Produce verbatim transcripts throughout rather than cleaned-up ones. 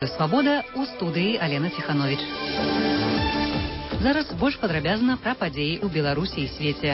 Свабода, у студыі Алена Ціхановіч. Зараз больш падрабязна пра падзеі ў Беларусі і свеце.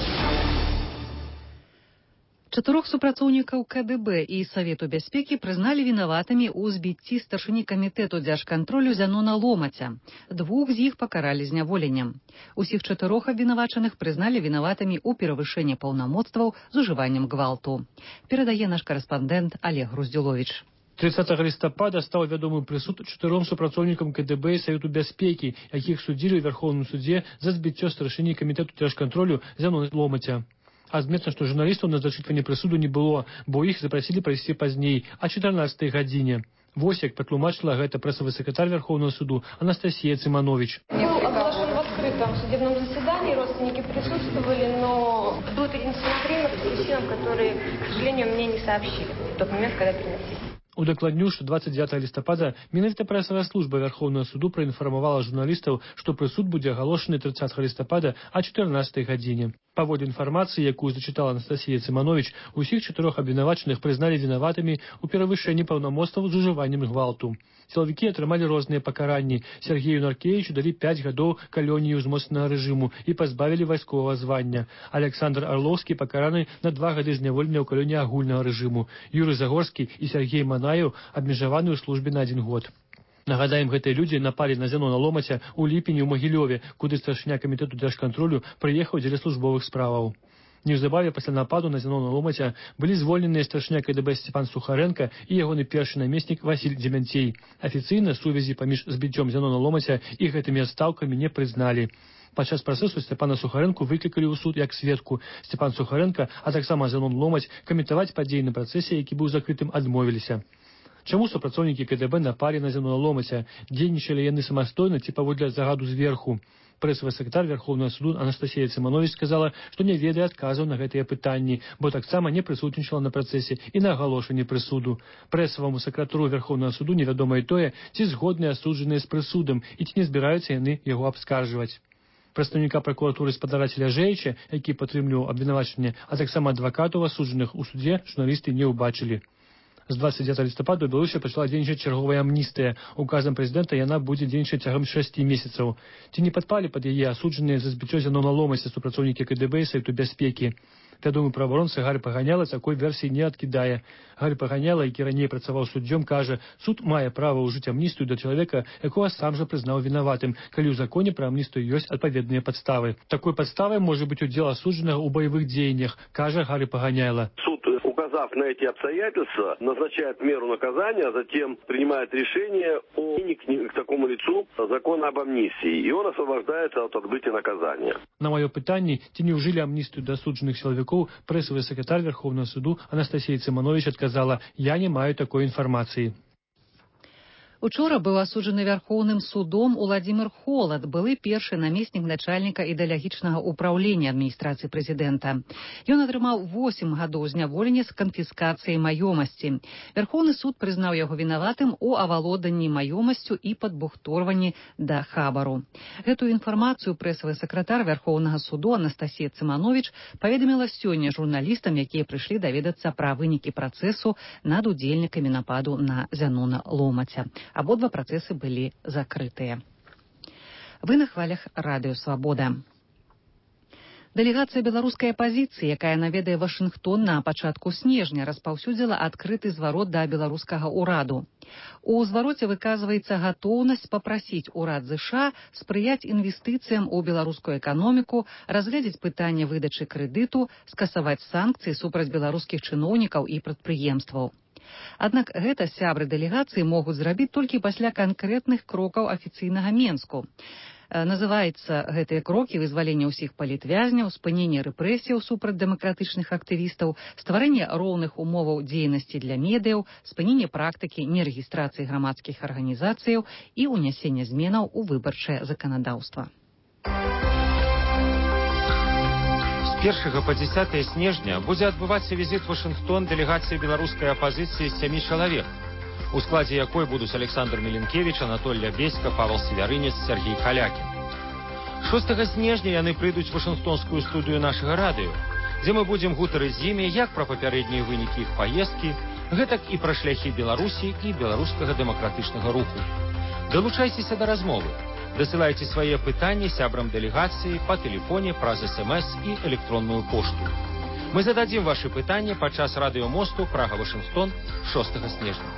Чатырох супрацоўнікаў ка дэ бэ і Савету бяспекі прызналі вінаватымі ў збіцці старшыні камітэту дзяржкантролю Зянона Ломаця. Двух з іх пакаралі зняволеннем. Усіх чатырох абвінавачаных прызналі вінаватымі ў перавышэнні паўнамоцтваў з ужываннем гвалту. Перадае наш карэспандэнт Олег Груздзюловіч. тридцатого лістапада стаў вядомы прысуд чатыром супрацоўнікам ка дэ бэ і Савету бяспекі, якіх судзілі ў Вярхоўным судзе за збіццё старшыні камітэту дзяржкантролю Зянона Ломаця. Адметна, што журналістаў на зачытванне прысуду не было, бо іх запрасілі прайсці пазней, а чатырнаццатай гадзіне. Вось як патлумачыла гэта прэсавы сакратар Верховного суду Анастасия Циманович. Был оглашен в открытом судебном заседании, родственники присутствовали, но было перенесено время по причинам, которые, к сожалению, мне не сообщили в тот момент, когда переносили. Удакладню, што двадцать девятого лістапада менавіта прэсавая служба Верховного суду праінфармавала журналістаў, што прысуд будзе агалошаны тридцатого лістапада о чатырнаццатай гадзіне. Паводле інфармацыі, якую зачытала Анастасия Циманович, усіх чатырох абвінавачаных прызналі вінаватымі ў перавышэнні паўнамоцтваў з ужываннем гвалту. Сілавікі атрымалі розныя пакаранні. Сергею Наркевічу далі пяць гадоў калоніі ўзмоцненага рэжыму і пазбавілі вайсковага звання. Александр Орловскі пакараны на два гады зняволення ў калоніі агульнага рэжыму. Юрый Загорскі і Сергей Манаев абмежаваны ў службе на адзін год. Нагадаем, гэтыя людзі напалі на Зянона Ломаця ў ліпені ў Магілёве, куды старшыня камітэту дзяржкантролю прыехаў дзеля службовых справаў. Неўзабаве пасля нападу на Зянона Ломаця былі звольненыя старшыня ка дэ бэ Степан Сухаренко і ягоны першы намеснік Васіль Дземянцей. Афіцыйна сувязі паміж збіццём Зянона Ломаця і гэтымі адстаўкамі не прызналі. Падчас працэсу Степана Сухаренко выклікалі ў суд як сведку. Степан Сухаренко, а таксама Зянон Ломаць каментаваць падзеі на працэсе, які быў закрытым, адмовіліся. Чаму супрацоўнікі ка дэ бэ напалі на Зянона Ломаця? Дзейнічалі яны самастойна ці паводле загаду зверху? Прэсавы сакратар Верховного суду Анастасия Циманович сказала, што не ведае адказаў на гэтыя пытанні, бо таксама не прысутнічала на працэсе і на агалошанні прысуду. Прэсаваму сакратару Верховного суду невядома і тое, ці згодныя асуджаныя з прысудам і ці не збіраюцца яны яго абскарджваць. Прадстаўніка пракуратуры спадара Целяжэвіча, які падтрымліваў абвінавачанне, а таксама адвакатаў асуджаных у судзе, журналісты не ўбачылі. З двадцать девятого лістапада ў Беларусі пачала дзейнічаць чарговая амністыя. Указам прэзідэнта яна будзе дзейнічаць цягам шасці месяцаў. Ці не падпалі пад яе асуджаныя за збіццё Зянона Ломаця супрацоўнікі ка дэ бэ і Савету бяспекі? Вядомы праваабаронца Гарый Паганяла такой версіі не адкідае. Гарый Паганяла, які раней працаваў суддзём, кажа, суд мае права ўжыць амністыю да чалавека, якога сам жа прызнаў вінаватым, калі ў законе пра амністыю ёсць адпаведныя падставы. Такой падставай можа быць удзел асуджанага ў баявых дзеяннях, кажа Гарый Паганяла. Суд, указав на эти обстоятельства, назначает меру наказания, а затем принимает решение о к такому лицу закона об амнистии, и он освобождается от отбытия наказания. На маё пытанне, ці не ўжылі амністыю да асуджаных сілавікоў, прэсавы сакратар Верховного суду Анастасия Циманович адказала: «Я не маю такой інфармацыі». Учора быў асуджаны Вярхоўным судом Уладзімір Холад, былы першы намеснік начальніка ідэалагічнага ўпраўлення адміністрацыі прэзідэнта. Ён атрымаў восем гадоў зняволення з канфіскацыяй маёмасці. Вярхоўны суд прызнаў яго вінаватым у авалоданні маёмасцю і падбухторванні да хабару. Гэтую інфармацыю прэсавы сакратар Вярхоўнага суду Анастасия Циманович паведаміла сёння журналістам, якія прыйшлі даведацца пра вынікі працэсу над удзельнікамі нападу на Зянона Ломаця. Абодва працэсы былі закрытыя. Вы на хвалях радыё «Свабода». Дэлегацыя беларускай апазіцыі, якая наведае Вашынгтон на пачатку снежня, распаўсюдзіла адкрыты зварот да беларускага ўраду. У звароце выказваецца гатоўнасць папрасіць урад ЗША спрыяць інвестыцыям у беларускую эканоміку, разгледзець пытанне выдачы крэдыту, скасаваць санкцыі супраць беларускіх чыноўнікаў і прадпрыемстваў. Аднак гэта сябры дэлегацыі могуць зрабіць толькі пасля канкрэтных крокаў афіцыйнага Менску. Называецца гэтыя крокі вызвалення ўсіх палітвязняў, спынення рэпрэсіяў супраць дэмакратычных актывістаў, стварэнне роўных умоваў дзейнасці для медыяў, спынення практыкі нерэгістрацыі грамадскіх арганізацыяў і ўнясення зменаў у выбарчае заканадаўства. З першага па дзесятае снежня будзе адбывацца візіт у Вашынгтон дэлегацыі беларускай апазіцыі з сямі чалавек, у складзе якой будуць Александр Міленкевіч, Анатоль Лябеська, Павел Севярынец, Сергей Халякін. шостага снежня яны прыйдуць у вашынгтонскую студыю нашага радыё, дзе мы будзем гутарыць з імі як пра папярэднія вынікі іх паездкі, Гэтак і пра шляхі Беларусі і беларускага дэмакратычнага руху. Далучайцеся да размовы. Дасылайце свае пытанні сябрам дэлегацыі па тэлефоне праз эс эм эс і электронную пошту. Мы зададзім вашы пытанні падчас радыёмосту Прага-Вашынгтон шостага снежня.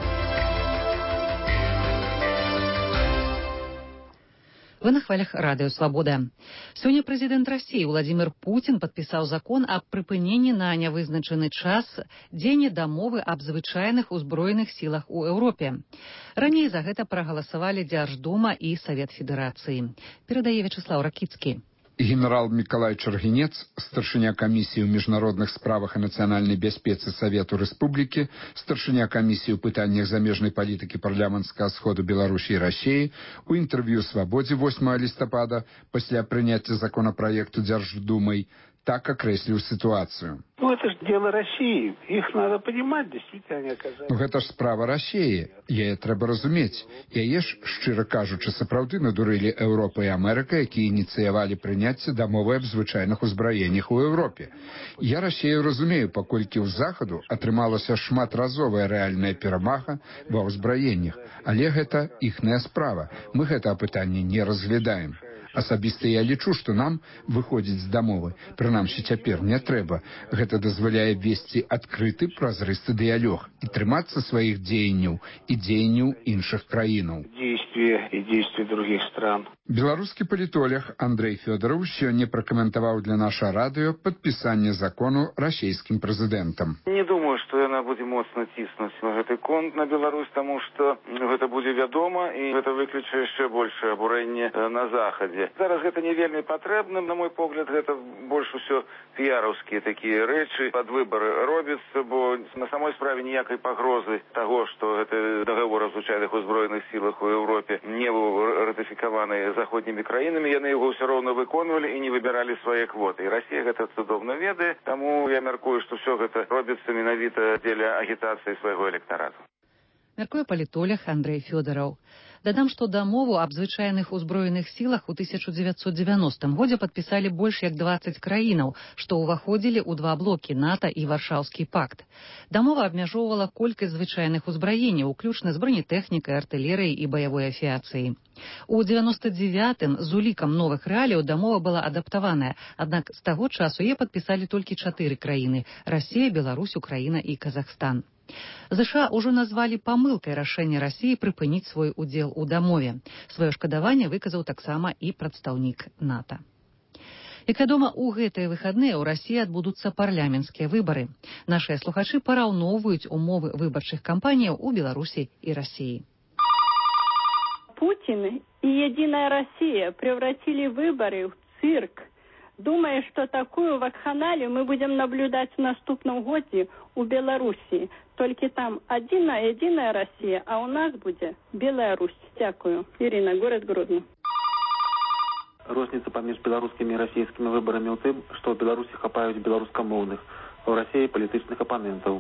Вы на хвалях радыё «Свабода». Сёння прэзідэнт Расіі Владзімір Пуцін падпісаў закон аб прыпыненні на нявызначаны час дзеяння дамовы аб звычайных узброеных сілах у Еўропе. Раней за гэта прагаласавалі Дзярждума і Савет Федэрацыі. Перадае Вячеслаў Ракіцкі. Генерал Миколай Чаргінец, старшыня камісіі ў міжнародных справах і нацыянальнай бяспецы Савету Рэспублікі, старшыня камісіі ў пытаннях замежнай палітыкі парламенцкага сходу Беларусі і Расіі, у інтэрв'ю «Свабодзе» восьмага лістапада пасля прыняцця законапраекту Дзярждумай так окреслил ситуацию. Ну, это же дело России. Их надо понимать, действительно, они оказались. Ну, гэта ж справа России. Яе трэба разумець. Яе ж, шчыра кажучы, сапраўды надурылі Еўропа і Амерыка, якія ініцыявалі прыняцце дамовы аб звычайных узбраеннях у Еўропе. Я Россию разумею, паколькі ў захаду атрымалася шматразовая рэальная перамага ва ўзбраеннях. Але гэта іхная справа. Мы гэта пытанне не разглядаем. Асабіста я лічу, што нам выходзіць з дамовы, прынамсі цяпер не трэба. Гэта дазваляе весці адкрыты празрысты дыялог і трымацца сваіх дзеянняў і дзеянняў іншых краінаў. Действия и действия других стран. Беларускі палітолог Андрей Фёдоров сёння пракаментаваў для наша радыё падпісанне закону расійскім прэзідэнтам. Не думаю, што яна будзе моцна ціснуць на гэты конт на Беларусь, таму што гэта будзе вядома і гэта выкліча яшчэ большае абурэнне на захадзе. Зараз гэта не вельмі патрэбна, на мой погляд, гэта больш усё піяраўскія такія рэчы, пад выбары робяцца, бо на самой справе ніякай пагрозы таго, што гэты дагавор аб звычайных узброеных сілах у Еўропе не быў ратыфікаваны заходнімі краінамі, яны яго ўсё роўна выконвалі і не выбіралі свае квоты. І Расія гэта цудоўна ведае, таму я мяркую, што ўсё гэта робіцца менавіта дзеля агітацыі свайго электарату. Мяркуе палітолог Андрей Фёдоров. Дадам, што дамову аб звычайных узброеных сілах у тысяча дзевяцьсот дзевяностым годзе падпісалі больш як дваццаць краінаў, што ўваходзілі ў два блокі НАТО і Варшаўскі пакт. Дамова абмяжоўвала колькасць звычайных узбраенняў, уключна з бронетэхнікай, артылерыяй і баявой авіяцыяй. У дзевяноста дзевятым з улікам новых рэаліяў дамова была адаптаваная, аднак з таго часу яе падпісалі толькі чатыры краіны – Расія, Беларусь, Украіна і Казахстан. ЗША ўжо назвалі памылкай рашэнне Расіі прыпыніць свой удзел у дамове. Сваё шкадаванне выказаў таксама і прадстаўнік НАТО. Як вядома, у гэтыя выхадныя ў Расіі адбудуцца парламенцкія выбары. Нашыя слухачы параўноўваюць умовы выбарчых кампаніяў у Беларусі і Расіі. Путин и Единая Россия превратили выборы в цирк. Думая, что такую вакханалию мы будем наблюдать в наступном году у Беларуси. Только там одна Единая Россия, а у нас будет Беларусь. Дякую. Ирина, город Гродно. Розніца паміж беларускімі і расійскімі выбарамі ў тым, што ў Беларусі хапаюць беларускамоўных, а ў Расіі палітычных апанентаў.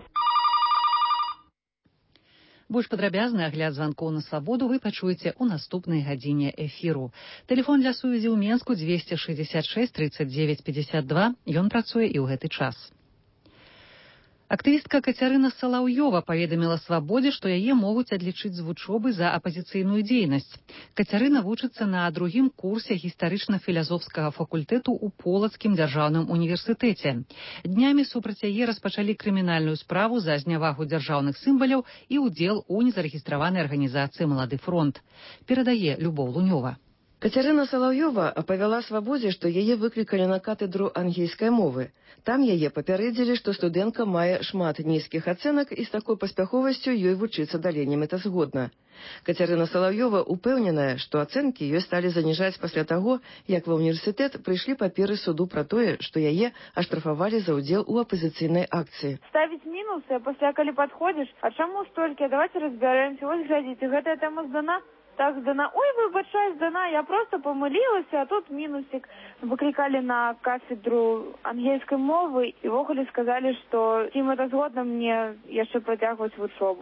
Больш падрабязны агляд званкоў на свабоду вы пачуеце ў наступнай гадзіне эфіру. Тэлефон для сувязі ў Менску двести шестьдесят шесть тридцать девять пятьдесят два. Ён працуе і ў гэты час. Актывістка Кацярына Салаўёва паведаміла свабодзе, што яе могуць адлічыць з вучобы за апазіцыйную дзейнасць. Кацярына вучыцца на другім курсе гістарычна-філазофскага факультэту ў Полацкім дзяржаўным універсітэце. Днямі супраць яе распачалі крымінальную справу за знявагу дзяржаўных сімваляў і ўдзел у незарэгістраванай арганізацыі «Малады фронт». Перадае Любоў Лунёва. Кацярына Салаўёва апавяла свабодзе, што яе выклікалі на катедру ангельскай мовы. Там яе папярэдзілі, што студэнтка мае шмат нізкіх ацэнак і з такой паспяховасцю ёй вучыцца далей немэтазгодна. Кацярына Салаўёва упэўненая, што ацэнкі ёй сталі заніжаць пасля таго, як ва ўніверсітэт прыйшлі паперы суду пра тое, што яе аштрафавалі за ўдзел у апазіцыйнай акцыі. Ставіць мінусы, а пасля калі падходзіш, а чаму столькі? Давайте разбярэмся. Вось глядзіце, гэтая тэма здана. Так здана. Ой, выбачай, здана, я просто помылілася, а тут мінусик. Выкликали на кафедру ангельской мовы и вогуле сказали, что им это згодно мне яшчэ працягваць вучобу.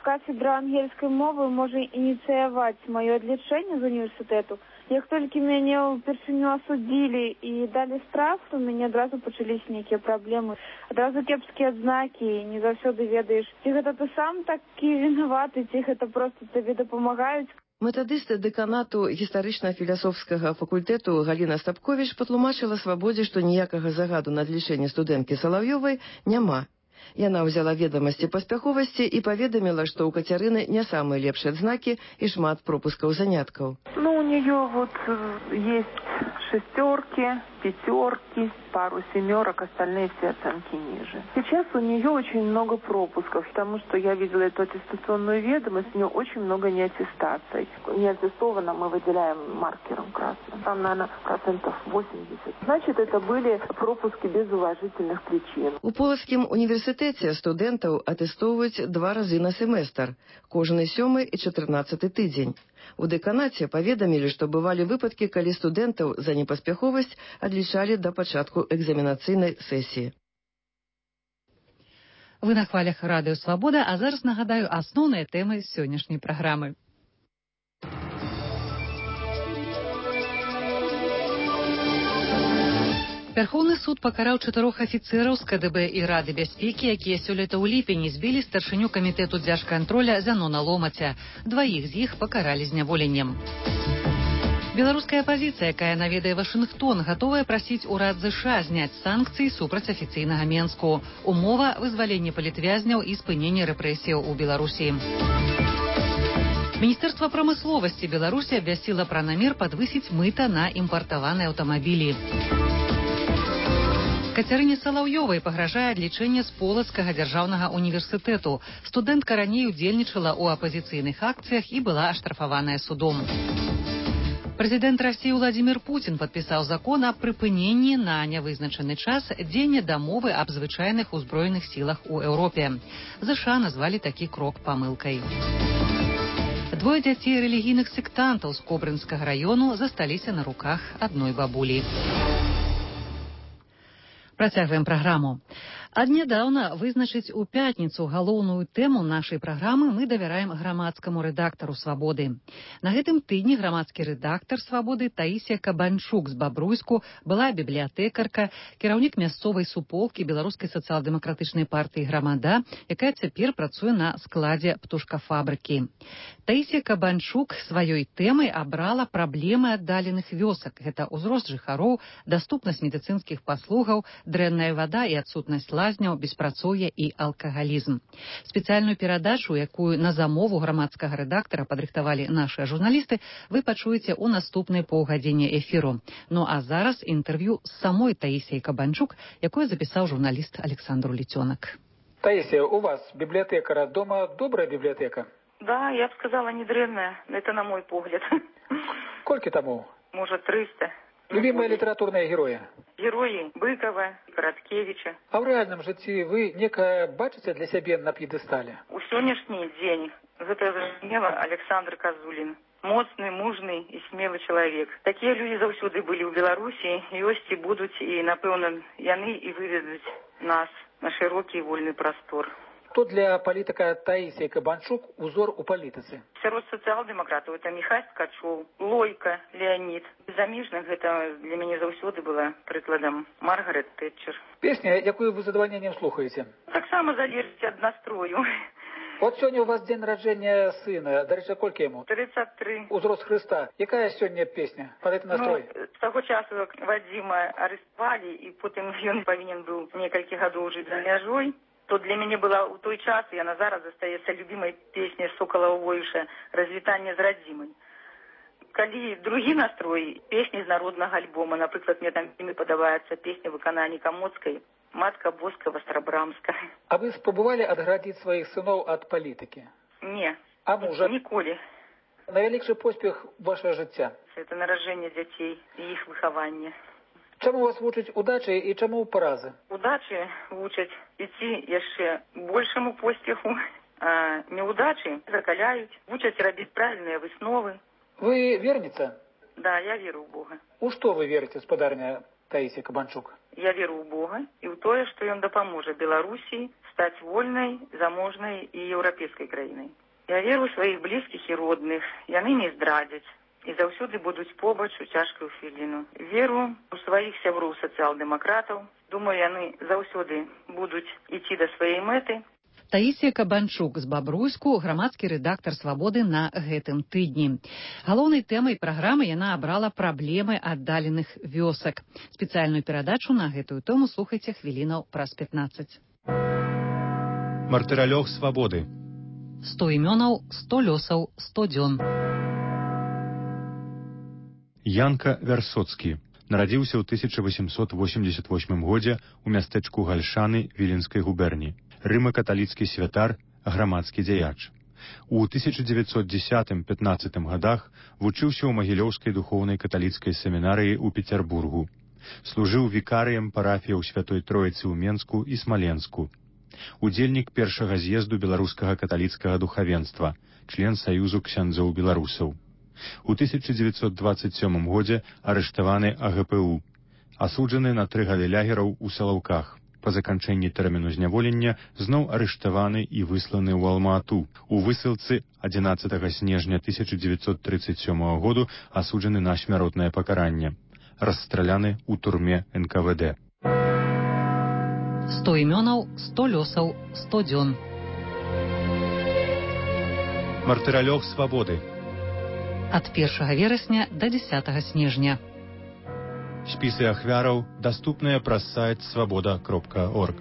кафедра ангельской мовы можа инициировать мое отлучение из университета. Як толькі мяне ўпершыню асудзілі і далі штраф, то у мяне адразу пачаліся нейкія праблемы. Адразу кепскія адзнакі, не заўсёды ведаеш, ці гэта ты сам такі вінаваты, ці гэта проста табе дапамагаюць. Метадыст дэканату гістарычна-філасофскага факультэту Галіна Стапковіч патлумачыла Свабодзе, што ніякага загаду на адлічэнне студэнткі Салаўёвай няма. Яна ўзяла ведамасці паспяховасці і паведаміла, што ў Кацярыны не самыя лепшыя адзнакі і шмат пропускаў заняткаў. Ну, у нее вот есть шестерки, пятерки, пару семерок, остальные все оценки ниже. Сейчас у нее очень много пропусков, потому что я видела эту аттестационную ведомость, у нее очень много неаттестаций. Неаттестованно мы выделяем маркером красным. Там, наверное, процентов восемьдесят. Значит, это были пропуски без уважительных причин. У Полацкім універсітэце студэнтаў атэстоўваюць два разы на семестр, кожны сёмы і чатырнаццаты тыдзень. У дэканаце паведамілі, што бывалі выпадкі, калі студэнтаў за непаспяховасць адлічалі да пачатку экзаменацыйнай сесіі. Вы на хвалях радыё Свабода, а зараз нагадаю асноўныя тэмы сённяшняй праграмы. Верховны суд пакараў чатырох афіцэраў з КДБ і Рады бяспекі, якія сёлета ў ліпені збілі старшыню камітэту дзяржкантроля Зянона Ломаця. Дваіх з іх пакаралі зняволеннем. Беларуская апазіцыя, якая наведае Вашынгтон, гатовая прасіць урад ЗША зняць санкцыі супраць афіцыйнага Менску. Умова – вызваленне палітвязняў і спыненне рэпрэсіяў у Беларусі. Міністэрства прамысловасці Беларусі абвясціла пра намер падвысіць мыта на імпартаваныя аўтамабілі. Кацярыне Салаўёвай пагражае адлічэнне з Полацкага дзяржаўнага універсітэту. Студэнтка раней удзельнічала ў апазіцыйных акцыях і была аштрафаваная судом. Прэзідэнт Расіі Владзімір Пуцін падпісаў закон аб прыпыненні на нявызначаны час дзеяння дамовы аб звычайных узброеных сілах у Еўропе. ЗША назвалі такі крок памылкай. Двое дзяцей рэлігійных сектантаў з Кобрынскага раёну засталіся на руках адной бабулі. Працягваем праграму. Аднядаўна вызначыць у пятніцу галоўную тэму нашай праграмы мы давяраем грамадскаму рэдактару «Свабоды». На гэтым тыдні грамадскі рэдактар «Свабоды» Таісія Кабанчук з Бабруйску была бібліятэкарка, кіраўнік мясцовай суполкі Беларускай сацыял-дэмакратычнай партыі «Грамада», якая цяпер працуе на складзе птушкафабрыкі. Таісія Кабанчук сваёй тэмай абрала праблемы аддаленых вёсак. Гэта ўзрост жыхароў, даступнасць медыцынскіх паслугаў, дрэнная вада і адсутнасць лазняў, беспрацоўе і алкагалізм. Спецыяльную перадачу, якую на замову грамадскага рэдактара падрыхтавалі нашыя журналісты, вы пачуеце ў наступнай паўгадзіне эфіру. Ну а зараз інтэрв'ю з самой Таісіяй Кабанчук, якое запісаў журналіст Александр Литёнок. Таисия, у вас библиотекара дома добрая библиотека? Да, я бы сказала, не древняя. Это на мой погляд. Сколько тому? Может, триста. Любимые литературные герои? Герои Быкова, Короткевича. А в реальном житті вы некое бачите для себя на пьедестале? У сегодняшний день это зразумела Александр Козулин. Моцны, мужны і смелы чалавек. Такія людзі заўсёды былі ў Беларусі, ёсць і будуць, і, напэўна, яны і выведуць нас на шырокі і вольны прастор. Кто для политика Таисия Кабанчук узор у политицы? Сярод социал-демократов это Михаил Ткачев, Лойка, Леонид. Замежных это для меня заўсёды было прикладом Маргарет Тэтчер. Песня, якую вы с задовольнением слухаете? Так само залежить от настрою. Вот сегодня у вас день рождения сына. До речі, кольки ему? тридцать три. Узрост Христа. Якая сегодня песня? Под этот настрой? Ну, с того часу, как Вадима арестовали, и потом он повинен был несколько годов жить за мяжой, то для меня была у той час, и она зараз застаецца любимой песней Соколова Воюша «Развітанне з радзімай». Калі другі настрой, песні з народнага альбома, напрыклад, мне там вельмі падабаецца песня выканання Камоцкай «Матка Боска Вастрабрамска». А вы спробовали отградить своих сынов от политики? Не, а мужа? Ніколі. Найвялікшы поспех вашего жыцця? Это наражэнне дзяцей і іх выхаванне. Чаму вас вучаць удачы і чаму паразы? Удачы вучаць ідці яшчэ большаму поспеху, а неудачы закаляюць, вучаць рабіць правільныя высновы. Вы верніца? Да, я веру ў Бога. У што вы верыце, спадарня? Таисия Кабанчук. Я веру ў Бога і ў тое, што ён дапаможа Беларусі стаць вольнай, заможнай і еўрапейскай краінай. Я веру ў сваіх блізкіх і родных, яны не здрадзяць і заўсёды будуць побач у цяжкую хвіліну. Веру ў сваіх сяброў сацыял-дэмакратаў, думаю, яны заўсёды будуць ісці да сваёй мэты. Таисия Кабанчук з Бабруйску, грамадскі рэдактар «Свабоды» на гэтым тыдні. Галоўнай тэмай праграмы яна абрала праблемы аддаленых вёсак. Спецыяльную перадачу на гэтую тэму слухайце хвілінаў праз пятнаццаць. Мартыралёг «Свабоды». сто імёнаў, сто лёсаў, сто дзён. Янка Вярсоцкі нарадзіўся ў тысяча восемьсот восемьдесят восьмым годзе ў мястэчку Гальшаны Віленскай губерні. Рыма-каталіцкі святар, грамадскі дзяяч. У тысяча дзевяцьсот дзесятым-пятнаццатым гадах вучыўся ў Магілёўскай духоўнай каталіцкай семінарыі ў Петербургу. Служыў вікарыем парафіяў Святой Троіцы ў Менску і Смаленску. Удзельнік першага з'езду беларускага каталіцкага духавенства, член Саюзу ксяндзоў беларусаў. У тысяча дзевяцьсот дваццаць сёмым годзе арыштаваны А Г П У. Асуджаны на тры гады лягераў у Салаўках. Па заканчэнні тэрміну зняволення зноў арыштаваны і высланы ў Алма-Ату. У высылцы адзінаццатага снежня тысяча дзевяцьсот трыццаць сёмага году асуджаны на смяротнае пакаранне. Расстраляны ў турме Н К В Д. сто імёнаў, сто лёсаў, сто дзён. Мартыралёг «Свабоды». Ад першага верасня да дзесятага снежня. Спісы ахвяраў даступныя праз сайт свабода кропка орг.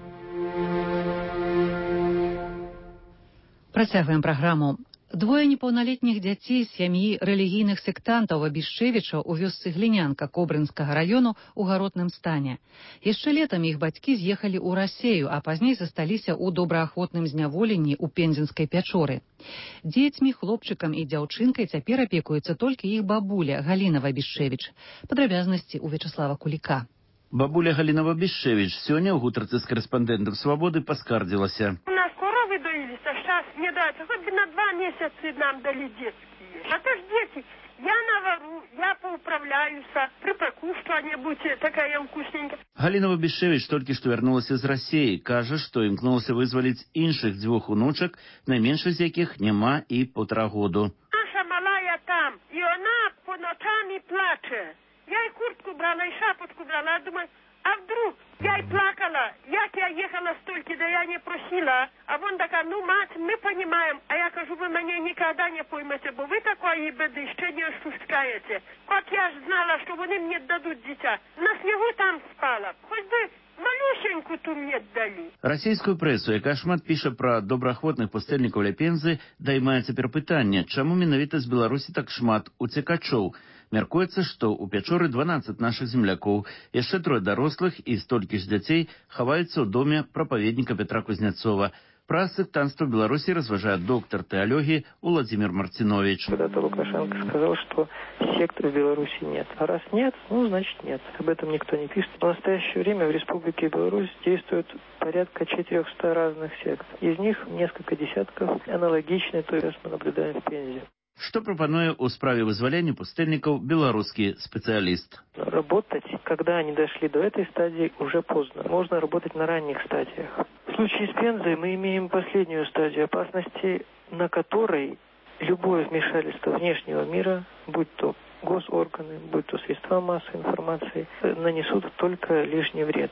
Працягваем праграму. Двое непаўналетніх дзяцей з сям'і рэлігійных сектантаў Абішчэвічаў у вёсцы Глінянка Кобрынскага раёну ў гаротным стане. Яшчэ летам іх бацькі з'ехалі ў Расею, а пазней засталіся ў добраахвотным зняволенні ў Пензенскай пячоры. Дзецьмі, хлопчыкам і дзяўчынкай цяпер апекуецца толькі іх бабуля Галіна Абішчэвіч. Падрабязнасці ў Вячаслава Куліка. Бабуля Галіна Абішчэвіч сёння ў гутарцы з карэспандэнтам «Свабоды» паскардзілася. У нас коровы доились, а сейчас не дать. Хоть бы на два месяца нам дали детские. А то ж дети, я навару, я поуправляюся, припеку что-нибудь такая вкусненькая. Галіна Абішчэвіч толькі што вярнулася з Расеі. Кажа, што імкнулася вызваліць іншых дзвюх унучак, найменшых з якіх няма і паўтара году. Наша малая там, и она по ночам и плаче. Я и куртку брала, и шапочку брала, я думаю, а вдруг? Я и плакала, як я ехала столько, да я не просила. А вон такая, ну, мать, мы понимаем. А я кажу, вы меня никогда не поймете, бо вы такої беды ще не ощущаете. Как я ж знала, что вони мне дадут дитя. На снегу там спала. Хоть бы малюсеньку ту мне дали. Расійскую прэсу, якая шмат піша пра добраахвотных пустэльнікаў ля Пензы, даймае цяпер пытанне, чаму менавіта з Беларусі так шмат уцекачоў. Мяркуецца, што ў пячоры дванаццаць нашых землякоў, яшчэ трое дарослых і столькі ж дзяцей хаваюцца ў доме прапаведніка Петра Кузнецова. Пра сектантство в Беларуси разважает доктор теологии Владимир Мартинович. Когда-то Лукашенко сказал, что секты в Беларуси нет. А раз нет, ну, значит нет. Об этом никто не пишет. В настоящее время в Республике Беларусь действует порядка четырехсот разных сект. Из них несколько десятков аналогичны той, что мы наблюдаем в Пензе. Что пропонует у справе вызволения пустельников белорусский специалист? Работать, когда они дошли до этой стадии, уже поздно. Можно работать на ранних стадиях. В случае с Пензой мы имеем последнюю стадию опасности, на которой любое вмешательство внешнего мира, будь то госорганы, будь то средства массовой информации, нанесут только лишний вред.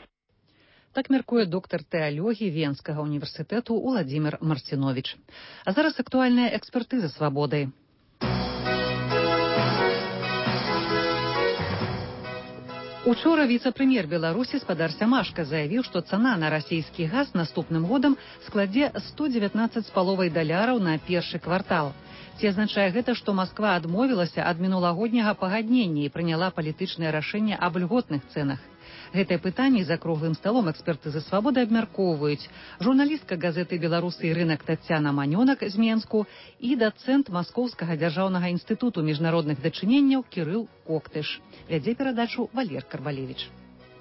Так мяркуе доктар тэалогіі Венскага універсітэту Владимир Мартинович. А зараз актуальная экспертыза «Свабоды». Учора віцэ-прэм'ер Беларусі спадар Сямашка заявіў, што цана на расійскі газ наступным годам складзе сто дзевятнаццаць з паловай даляраў на першы квартал. Ці азначае гэта, што Масква адмовілася ад мінулагодняга пагаднення і прыняла палітычнае рашэнне аб льготных цэнах? Гэтае пытанне за круглым сталом экспертызы «Свабоды» абмяркоўваюць журналістка газеты «Беларусы і рынак» Тацяна Манёнак з Менску і дацэнт Маскоўскага дзяржаўнага інстытуту міжнародных дачыненняў Кірыл Коктыш. Вядзе перадачу Валер Карбалевіч.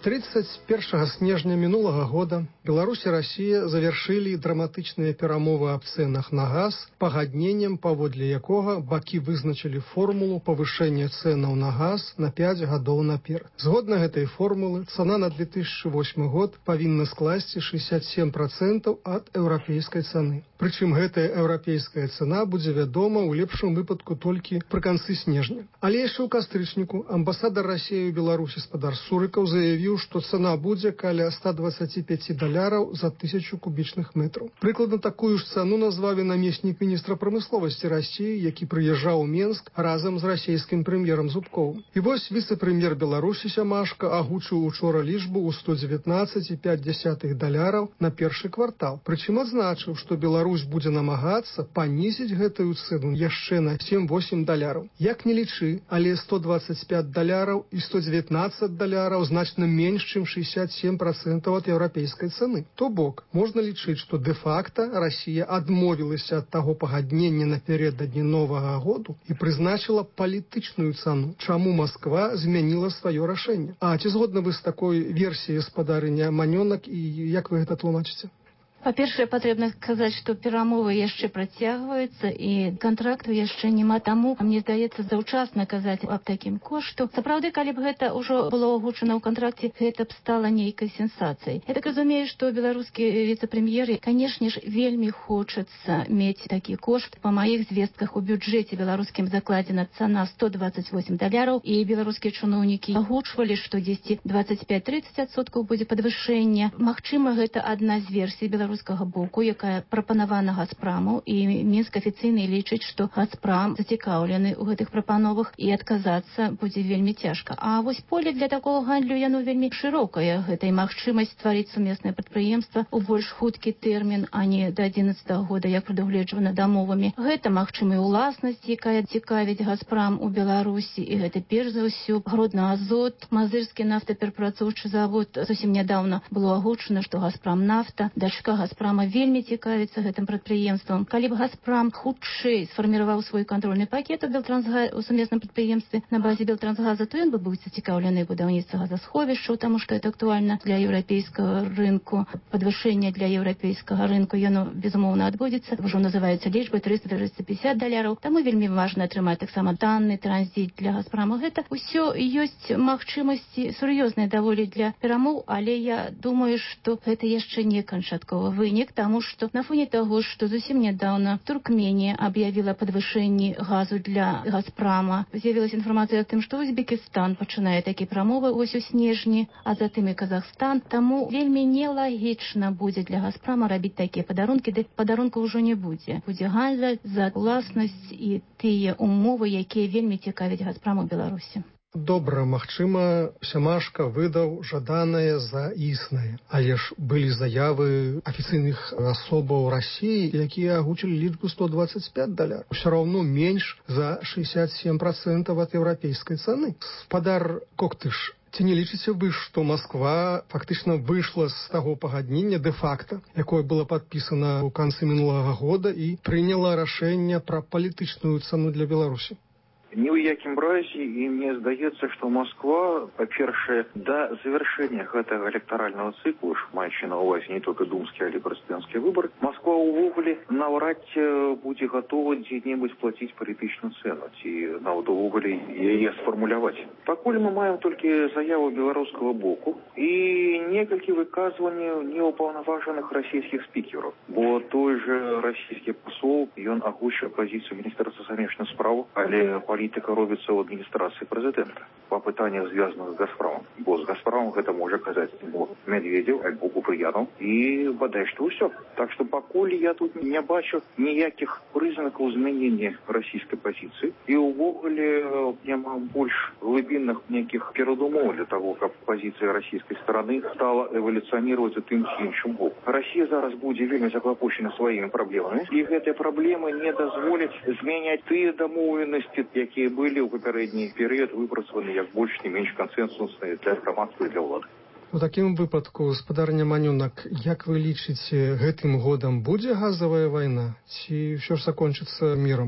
тридцать первого снежня минулого года Беларусь и Россия завершили драматычныя перамовы аб цэнах на газ, пагадненнем, паводле якога бакі вызначылі формулу павышэння цэнаў на газ на пяць гадоў наперад. Згодна гэтай формулы, цана на две тысячи восьмы год павінна скласці шестьдесят семь процентов ад еўрапейскай цаны. Прычым гэтая еўрапейская цана будзе вядома ў лепшым выпадку толькі пры канцы снежня. Але яшчэ ў кастрычніку амбасадар Расіі ў Беларусі спадар Сурыкаў заявіў, што цана будзе каля ста двадцати пяти даляраў за тысячу кубічных метраў. Прыкладна такую ж цану назваў і намеснік міністра прамысловасці Расіі, які прыязджаў у Менск разам з расійскім прэм'ерам Зубковым. І вось віцэ-прэм'ер Беларусі Сямашка агучыў учора лічбу ў сто дзевятнаццаць і пяць дзясятых даляраў на першы квартал. Прычым адзначыў, што Беларусь будзе намагацца панізіць гэтую цэну яшчэ на сем-восем даляраў. Як не лічы, але сто двадцать пять даляраў і сто девятнадцать даляраў значна менш, чым шестьдесят семь процентов ад еўрапейскай цаны. То бок, можна лічыць, што дэ-факта Расія адмовілася ад таго пагаднення напярэдадні Новага году і прызначыла палітычную цану, чаму Масква змяніла сваё рашэнне. А ці згодны вы з такой версіяй спадарыня Манёнак і як вы гэта тлумачыце? Па-першае, патрэбна сказаць, што перамовы яшчэ працягваюцца і кантракту яшчэ няма, таму мне здаецца заўчасна казаць аб такім кошту. Сапраўды, калі б гэта ўжо было агучана ў кантракце, гэта б стала нейкай сенсацыяй. Я так разумею, што беларускі віцэ-прэм'еры, канешне ж, вельмі хочацца мець такі кошт. Па маіх звестках у бюджэце беларускім закладзена цана сто двадцать восемь даляраў, і беларускія чыноўнікі агучвалі, што дзесьці двадцать пять тридцать адсоткаў будзе падвышэнне. Магчыма, гэта адна з версій беларускіх боку, якая прапанавана Газпраму, і Мінск афіцыйна лічыць, што Газпрам зацікаўлены ў гэтых прапановах і адказацца будзе вельмі цяжка. А вось поле для такого гандлю яно вельмі шырокае. Гэта і магчымасць стварыць сумеснае прадпрыемства ў больш хуткі тэрмін, а не да адзінаццатага года, як прадугледжвана дамовамі. Гэта магчыма і ўласнасць, якая цікавіць Газпрам у Беларусі, і гэта перш за ўсё Гродна-Азот, Мазырскі нафтаперапрацоўчы завод. Зусім нядаўна было агучана, што Газпрам нафта, дачка Газпрама, вельмі цікавіцца гэтым прадпрыемствам. Калі б Газпрам хутчэй сфарміраваў свой кантрольны пакет у Белтрансга у сумесным прадпрыемстве на базе Белтрансгаза, то ён бы быў зацікаўлены будаўніцтва газасховішчаў, таму што это актуальна для еўрапейскага рынку. Падвышэнне для еўрапейскага рынку яно безумоўна адбудзецца. Ужо называецца лічбы триста триста пятьдесят даляраў. Таму вельмі важна атрымаць таксама танны транзіт для Газпрама. Гэта ўсё ёсць магчымасці сур'ёзныя даволі для перамоў, але я думаю, што гэта яшчэ не канчатковы вынік, таму што на фоне таго, што зусім нядаўна Туркменія аб'явіла падвышэнні газу для Газпрама, з'явілася інфармацыя аб тым, што Узбекістан пачынае такія прамовы вось у снежні, а затым і Казахстан. Таму вельмі нелагічна будзе для Газпрама рабіць такія падарункі, дык падарунку ўжо не будзе. Будзе гандаль за уласнасць і тыя умовы, якія вельмі цікавяць Газпраму ў Беларусі. Добра, магчыма, Сямашка выдаў жаданае за існае. Але ж былі заявы афіцыйных асобаў Расіі, якія агучылі лічбу сто двадцать пять даляраў. Усё роўно менш за шестьдесят семь процентов ад еўрапейскай цаны. Спадар Коктыш, ці не лічыце вы, што Масква фактычна выйшла з таго пагаднення дэ-факта, якое было падпісана ў канцы мінулага года і прыняла рашэнне пра палітычную цану для Беларусі? Ні ў якім разе, і мне здаецца, што Москва, па-першае, да завяршэння гэтага электаральнага цыклу, маючы на ўвазе не толькі думскія, але прэзідэнцкія выбары, Москва ўвогуле наўрад будзе гатова дзе-небудзь плаціць палітычную цэну, ці нават увогуле яе сфармуляваць. Пакуль мы маем толькі заяву беларускага боку і некалькі выказванняў неўпаўнаважаных расійскіх спікераў, бо той же расійскі пасол, ён агучыў пазіцыю міністэрства замежных спраў, але палітыка робіцца ў адміністрацыі прэзідэнта па пытаннях, звязаных з Газпрамом. Бо з Газпрамом гэта можа казаць альбо Медведзеў, альбо Купрыянаў, і бадай што ўсё. Так што пакуль я тут не бачу ніякіх прызнакаў змянення расійскай пазіцыі, і ўвогуле няма больш глыбінных нейкіх перадумоў для таго, каб пазіцыя расійскай стараны стала эвалюцыянироваць у тым ці іншым боку. Расія зараз будзе вельмі заклапочена сваімі праблемамі, і гэтыя праблемы не дазволяць змяняць тыя дамоўленасці, якія былі ў папярэдні перыяд выпрацаваны як больш не менш кансэнсусныя для грамадства і для ўлады. У такім выпадку, спадарня Манёнак, як вы лічыце, гэтым годам будзе газавая вайна, ці ўсё ж закончыцца мірам?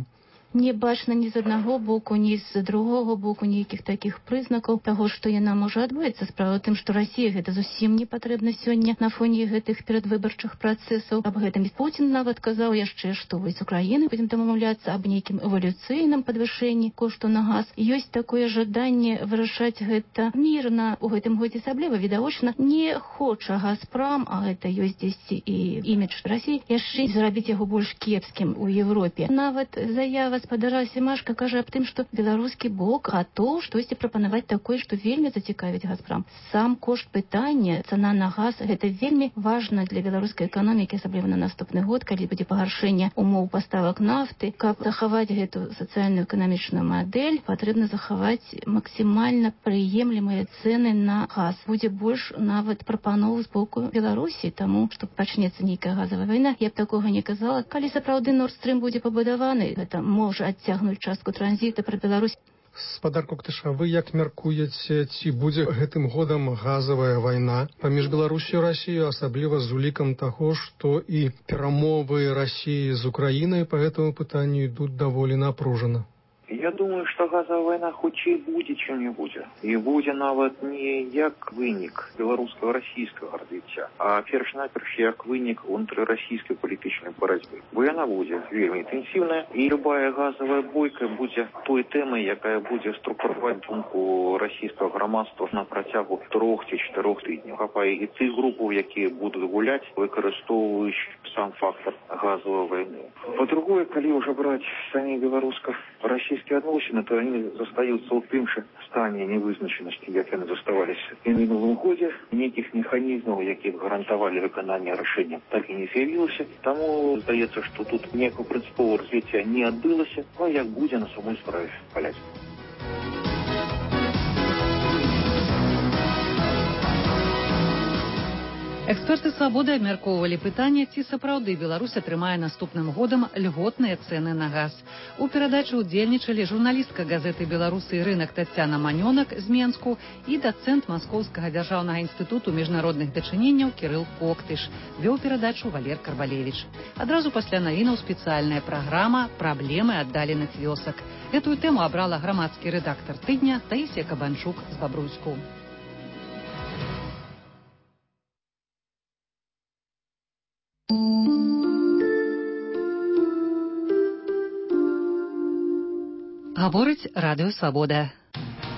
Не бачна ні з аднаго боку, ні з другого боку ніякіх такіх прызнакаў таго, што яна можа адбыцца. Справа ў тым, што Расія гэта зусім не патрэбна сёння на фоне гэтых перадвыбарчых працэсаў. Аб гэтым Пуцін нават казаў яшчэ, што вось з Украіны будзем дамаўляцца аб нейкім эвалюцыйным падвышэнні кошту на газ. Ёсць такое жаданне вырашаць гэта мірна. У гэтым годзе асабліва відавочна не хоча Газпром, а гэта ёсць дзесьці і імідж Расіі, яшчэ зрабіць яго больш кепскім у Еўропе. Нават заява спадара Семашка кажа аб тым, што беларускі бок гатоў штосьці прапанаваць такое, што вельмі зацікавіць Газпром. Сам кошт пытання, цана на газ, гэта вельмі важна для беларускай эканомікі, асабліва на наступны год, калі будзе пагаршэнне умоў паставак нафты. Каб захаваць гэту сацыяльную эканамічную мадэль, патрэбна захаваць максімальна прыемлемыя цэны на газ. Будзе больш нават прапаноў з боку Беларусі, таму што пачнецца нейкая газавая вайна. Я б такога не казала. Калі сапраўды Nord Stream будзе пабудаваны, гэта можа адцягнуць частку транзіта пра Беларусь. Спадар Коктыша, вы як мяркуеце, ці будзе гэтым годам газавая вайна паміж Беларусю і Расіяй, асабліва з улікам таго, што і перамовы Расіі з Украінай па гэтаму пытанню ідуць даволі напружана? Я думаю, што газавая вайна хутчэй будзе, чым не будзе. І будзе нават не як вынік беларуска расійскага развіцця, а перш-наперш як вынік унутрырасійскай палітычнай барацьбы. Бо яна будзе вельмі інтэнсіўная, і любая газавая бойка будзе той тэмай, якая будзе структураваць думку расійскага грамадства на працягу трох ці чатырох тыдняў. Хапае і тых групаў, якія будуць гуляць, выкарыстоўваючы сам фактор газавай вайны. Па-другое, калі ўжо браць самі беларуска-расійскія адносіны, то яны застаюцца ў тым жа стане невызначанасці, як яны заставаліся і ў мінулым годзе. Нейкіх механізмаў, які б гарантавалі выкананне рашэння, так і не з'явілася. Таму здаецца, што тут ніякага прынцыповага развіцця не адбылася, а як будзе на самой справе паляць. Эксперты «Свабоды» абмяркоўвалі пытанне, ці сапраўды Беларусь атрымае наступным годам льготныя цэны на газ. У перадачы ўдзельнічалі журналістка газеты «Беларусы і рынак» Таццяна Манёнак з Менску і дацэнт Маскоўскага дзяржаўнага інстытуту міжнародных дачыненняў Кірыл Коктыш. Вёў перадачу Валер Карвалевіч. Адразу пасля навінаў спецыяльная праграма «Праблемы аддаленых вёсак». Гэтую тэму абрала грамадскі рэдактар тыдня Таісія Кабанчук з Бабруйску. Гаворыць радыё «Свабода».